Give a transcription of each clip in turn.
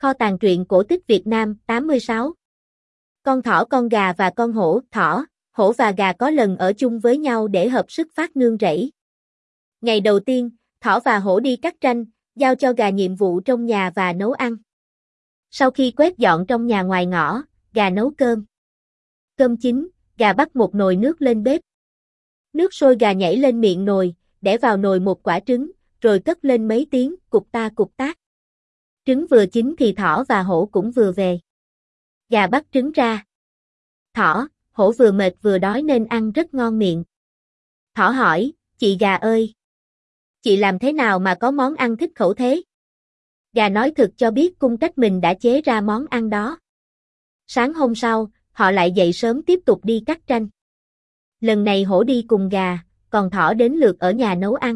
Kho tàng truyện cổ tích Việt Nam 86. Con thỏ, con gà và con hổ. Hổ và gà có lần ở chung với nhau để hợp sức phát nương rẫy. Ngày đầu tiên, thỏ và hổ đi cắt tranh, giao cho gà nhiệm vụ trong nhà và nấu ăn. Sau khi quét dọn trong nhà ngoài ngõ, gà nấu cơm. Cơm chín, gà bắt một nồi nước lên bếp. Nước sôi, gà nhảy lên miệng nồi, đẻ vào nồi một quả trứng, rồi cất lên mấy tiếng, cục ta cục tác. Trứng vừa chín thì thỏ và hổ cũng vừa về. Gà bắt trứng ra. Thỏ, hổ vừa mệt vừa đói nên ăn rất ngon miệng. Thỏ hỏi, chị gà ơi, chị làm thế nào mà có món ăn thích khẩu thế? Gà nói thực cho biết cung cách mình đã chế ra món ăn đó. Sáng hôm sau, họ lại dậy sớm tiếp tục đi cắt tranh. Lần này hổ đi cùng gà, còn thỏ đến lượt ở nhà nấu ăn.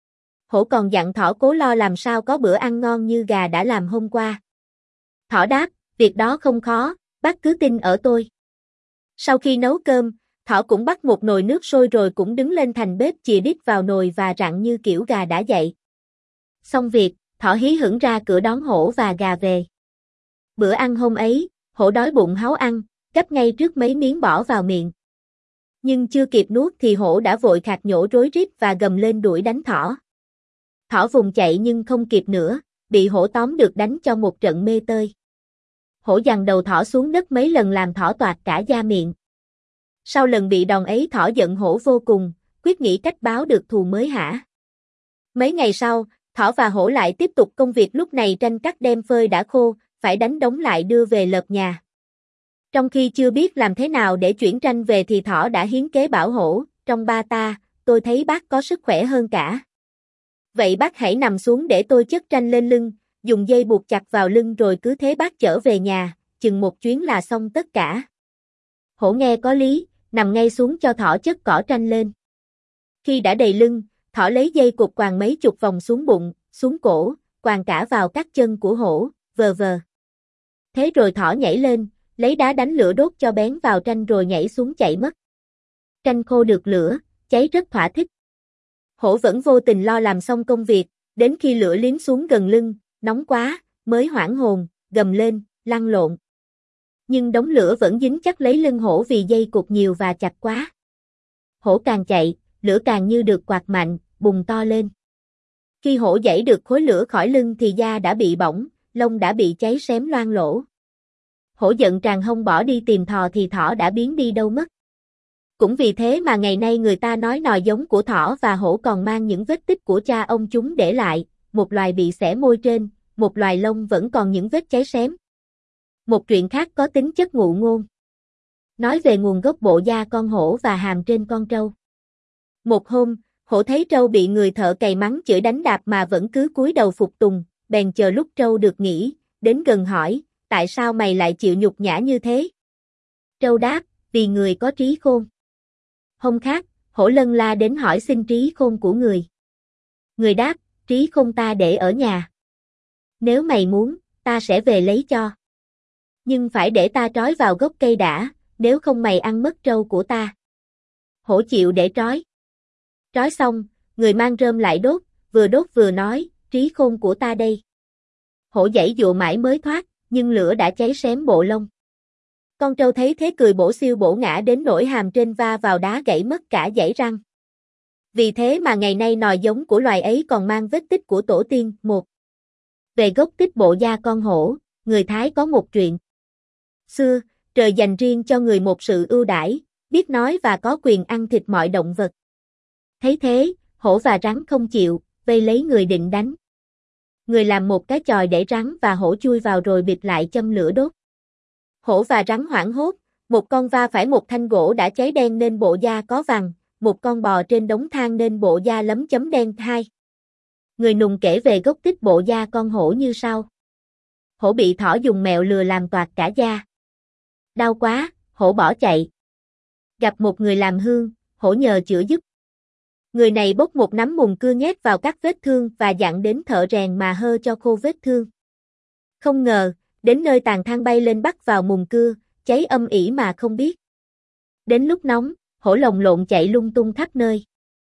Hổ còn dặn thỏ cố lo làm sao có bữa ăn ngon như gà đã làm hôm qua. Thỏ đáp, việc đó không khó, bác cứ tin ở tôi. Sau khi nấu cơm, thỏ cũng bắt một nồi nước sôi rồi cũng đứng lên thành bếp chìa đít vào nồi và rặn như kiểu gà đã dậy. Xong việc, thỏ hí hửng ra cửa đón hổ và gà về. Bữa ăn hôm ấy, hổ đói bụng háu ăn, gắp ngay trước mấy miếng bỏ vào miệng. Nhưng chưa kịp nuốt thì hổ đã vội khạc nhổ rối rít và gầm lên đuổi đánh thỏ. Thỏ vùng chạy nhưng không kịp nữa, bị hổ tóm được đánh cho một trận mê tơi. Hổ giằng đầu thỏ xuống đất mấy lần làm thỏ toạc cả da miệng. Sau lần bị đòn ấy thỏ giận hổ vô cùng, quyết nghĩ cách báo được thù mới hả. Mấy ngày sau, thỏ và hổ lại tiếp tục công việc, lúc này tranh cắt đem phơi đã khô, phải đánh đống lại đưa về lợp nhà. Trong khi chưa biết làm thế nào để chuyển tranh về thì thỏ đã hiến kế bảo hổ, trong ba ta, tôi thấy bác có sức khỏe hơn cả. Vậy bác hãy nằm xuống để tôi chất tranh lên lưng, dùng dây buộc chặt vào lưng rồi cứ thế bác chở về nhà, chừng một chuyến là xong tất cả. Hổ nghe có lý, nằm ngay xuống cho thỏ chất cỏ tranh lên. Khi đã đầy lưng, thỏ lấy dây cột quàng mấy chục vòng xuống bụng, xuống cổ, quàng cả vào các chân của hổ, vờ vờ. Thế rồi thỏ nhảy lên, lấy đá đánh lửa đốt cho bén vào tranh rồi nhảy xuống chạy mất. Tranh khô được lửa, cháy rất thỏa thích. Hổ vẫn vô tình lo làm xong công việc, đến khi lửa liếm xuống gần lưng, nóng quá, mới hoảng hồn, gầm lên, lăn lộn. Nhưng đống lửa vẫn dính chắc lấy lưng hổ vì dây cột nhiều và chặt quá. Hổ càng chạy, lửa càng như được quạt mạnh, bùng to lên. Khi hổ giãy được khối lửa khỏi lưng thì da đã bị bỏng, lông đã bị cháy xém loang lỗ. Hổ giận tràn hông bỏ đi tìm thỏ thì thỏ đã biến đi đâu mất. Cũng vì thế mà ngày nay người ta nói nòi giống của thỏ và hổ còn mang những vết tích của cha ông chúng để lại, một loài bị xẻ môi trên, một loài lông vẫn còn những vết cháy xém. Một truyện khác có tính chất ngụ ngôn. Nói về nguồn gốc bộ da con hổ và hàm trên con trâu. Một hôm, hổ thấy trâu bị người thợ cày mắng chửi đánh đạp mà vẫn cứ cúi đầu phục tùng, bèn chờ lúc trâu được nghỉ, đến gần hỏi, tại sao mày lại chịu nhục nhã như thế? Trâu đáp, vì người có trí khôn. Hôm khác, hổ lân la đến hỏi xin trí khôn của người. Người đáp, trí khôn ta để ở nhà. Nếu mày muốn, ta sẽ về lấy cho. Nhưng phải để ta trói vào gốc cây đã, nếu không mày ăn mất trâu của ta. Hổ chịu để trói. Trói xong, người mang rơm lại đốt vừa nói, trí khôn của ta đây. Hổ giãy dụa mãi mới thoát, nhưng lửa đã cháy xém bộ lông. Con trâu thấy thế cười bổ siêu bổ ngã đến nỗi hàm trên va vào đá gãy mất cả dãy răng. Vì thế mà ngày nay nòi giống của loài ấy còn mang vết tích của tổ tiên. Một. Về gốc tích bộ da con hổ, người Thái có một chuyện. Xưa, trời dành riêng cho người một sự ưu đãi, biết nói và có quyền ăn thịt mọi động vật. Thấy thế, hổ và rắn không chịu, vây lấy người định đánh. Người làm một cái chòi để rắn và hổ chui vào rồi bịt lại châm lửa đốt. Hổ và rắn hoảng hốt, một con va phải một thanh gỗ đã cháy đen nên bộ da có vằn, một con bò trên đống than nên bộ da lấm chấm đen. Hai. Người nùng kể về gốc tích bộ da con hổ như sau. Hổ bị thỏ dùng mẹo lừa làm toạc cả da. Đau quá, hổ bỏ chạy. Gặp một người làm hương, hổ nhờ chữa giúp. Người này bốc một nắm mùn cưa nhét vào các vết thương và dặn đến thợ rèn mà hơ cho khô vết thương. Không ngờ, đến nơi tàn than bay lên bắt vào mùn cưa, cháy âm ỉ mà không biết. Đến lúc nóng, hổ lồng lộn chạy lung tung khắp nơi.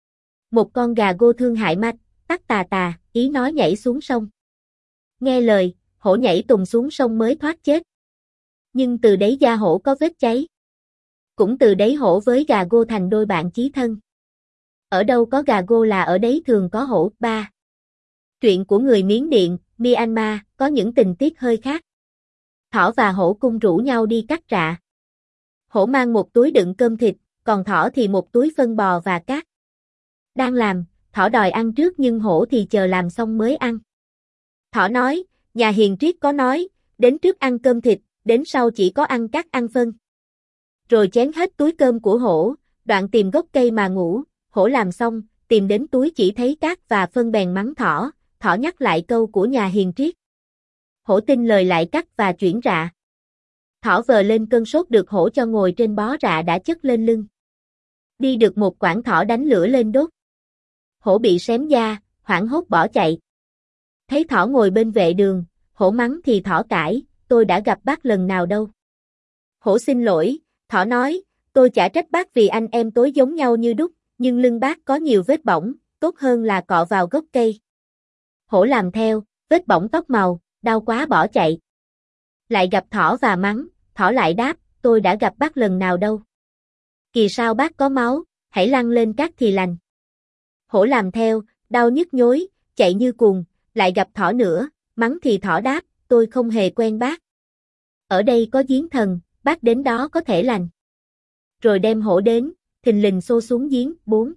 Một con gà gô thương hại mạch, tắc tà tà, ý nói nhảy xuống sông. Nghe lời, hổ nhảy tùng xuống sông mới thoát chết. Nhưng từ đấy da hổ có vết cháy. Cũng từ đấy hổ với gà gô thành đôi bạn chí thân. Ở đâu có gà gô là ở đấy thường có hổ. 3. Truyện của người Miến Điện, Myanmar, có những tình tiết hơi khác. Thỏ và hổ cùng rủ nhau đi cắt rạ. Hổ mang một túi đựng cơm thịt, còn thỏ thì một túi phân bò và cát. Đang làm, thỏ đòi ăn trước nhưng hổ thì chờ làm xong mới ăn. Thỏ nói, nhà hiền triết có nói, đến trước ăn cơm thịt, đến sau chỉ có ăn cát ăn phân. Rồi chén hết túi cơm của hổ, đoạn tìm gốc cây mà ngủ, hổ làm xong, tìm đến túi chỉ thấy cát và phân bèn mắng thỏ, thỏ nhắc lại câu của nhà hiền triết. Hổ tin lời lại cắt và chuyển rạ. Thỏ vờ lên cơn sốt được hổ cho ngồi trên bó rạ đã chất lên lưng. Đi được một quãng thỏ đánh lửa lên đốt. Hổ bị xém da, hoảng hốt bỏ chạy. Thấy thỏ ngồi bên vệ đường, hổ mắng thì thỏ cãi, tôi đã gặp bác lần nào đâu. Hổ xin lỗi, thỏ nói, tôi chả trách bác vì anh em tối giống nhau như đúc, nhưng lưng bác có nhiều vết bỏng, tốt hơn là cọ vào gốc cây. Hổ làm theo, vết bỏng tóc màu, đau quá bỏ chạy. Lại gặp thỏ và mắng, thỏ lại đáp, tôi đã gặp bác lần nào đâu. Kỳ sao bác có máu, hãy lăn lên cát thì lành. Hổ làm theo, đau nhức nhối, chạy như cuồng, lại gặp thỏ nữa, mắng thì thỏ đáp, tôi không hề quen bác. Ở đây có giếng thần, bác đến đó có thể lành. Rồi đem hổ đến, thình lình xô xuống giếng. 4.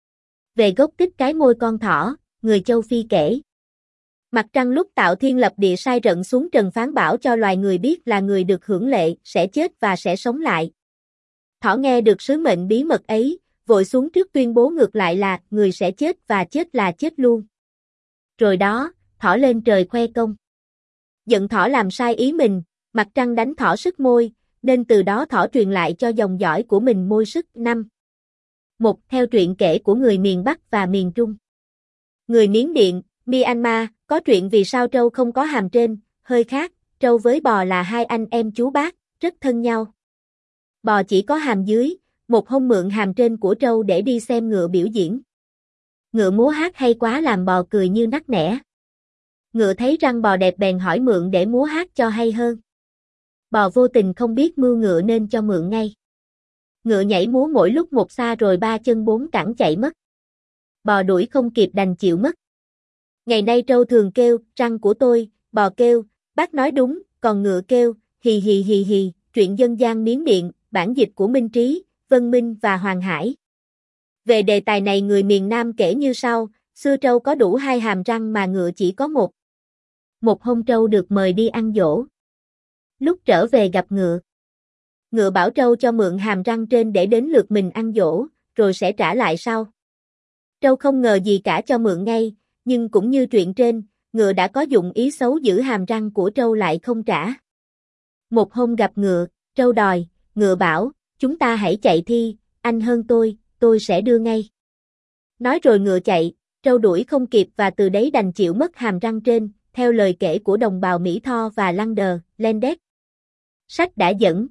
Về gốc tích cái môi con thỏ, người châu Phi kể. Mặt trăng lúc tạo thiên lập địa sai rận xuống trần phán bảo cho loài người biết là người được hưởng lệ, sẽ chết và sẽ sống lại. Thỏ nghe được sứ mệnh bí mật ấy, vội xuống trước tuyên bố ngược lại là người sẽ chết và chết là chết luôn. Rồi đó, thỏ lên trời khoe công. Giận thỏ làm sai ý mình, mặt trăng đánh thỏ sứt môi, nên từ đó thỏ truyền lại cho dòng dõi của mình môi sứt. 5. Một theo truyện kể của người miền Bắc và miền Trung. Người Miến Điện, Myanmar, có truyện vì sao trâu không có hàm trên, hơi khác, trâu với bò là hai anh em chú bác, rất thân nhau. Bò chỉ có hàm dưới, một hôm mượn hàm trên của trâu để đi xem ngựa biểu diễn. Ngựa múa hát hay quá làm bò cười như nắc nẻ. Ngựa thấy răng bò đẹp bèn hỏi mượn để múa hát cho hay hơn. Bò vô tình không biết mưu ngựa nên cho mượn ngay. Ngựa nhảy múa mỗi lúc một xa rồi ba chân bốn cẳng chạy mất. Bò đuổi không kịp đành chịu mất. Ngày nay trâu thường kêu, răng của tôi, bò kêu, bác nói đúng, còn ngựa kêu, hì hì hì hì, truyện dân gian Miến Điện, bản dịch của Minh Trí, Vân Minh và Hoàng Hải. Về đề tài này người miền Nam kể như sau, xưa trâu có đủ hai hàm răng mà ngựa chỉ có một. Một hôm trâu được mời đi ăn giỗ. Lúc trở về gặp ngựa. Ngựa bảo trâu cho mượn hàm răng trên để đến lượt mình ăn giỗ, rồi sẽ trả lại sau. Trâu không ngờ gì cả cho mượn ngay, nhưng cũng như chuyện trên, ngựa đã có dụng ý xấu giữ hàm răng của trâu lại không trả. Một hôm gặp ngựa, trâu đòi, ngựa bảo, chúng ta hãy chạy thi, anh hơn tôi sẽ đưa ngay. Nói rồi ngựa chạy, trâu đuổi không kịp và từ đấy đành chịu mất hàm răng trên, theo lời kể của đồng bào Mỹ Tho và Lăng Đờ, Lendet. Sách đã dẫn.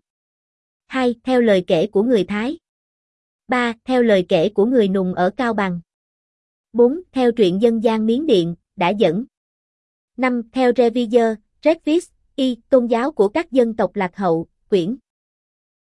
2. Theo lời kể của người Thái. 3. Theo lời kể của người Nùng ở Cao Bằng. 4. Theo truyện dân gian Miến Điện, đã dẫn. 5. Theo Revier, Redvis, Y, tôn giáo của các dân tộc Lạc Hậu, quyển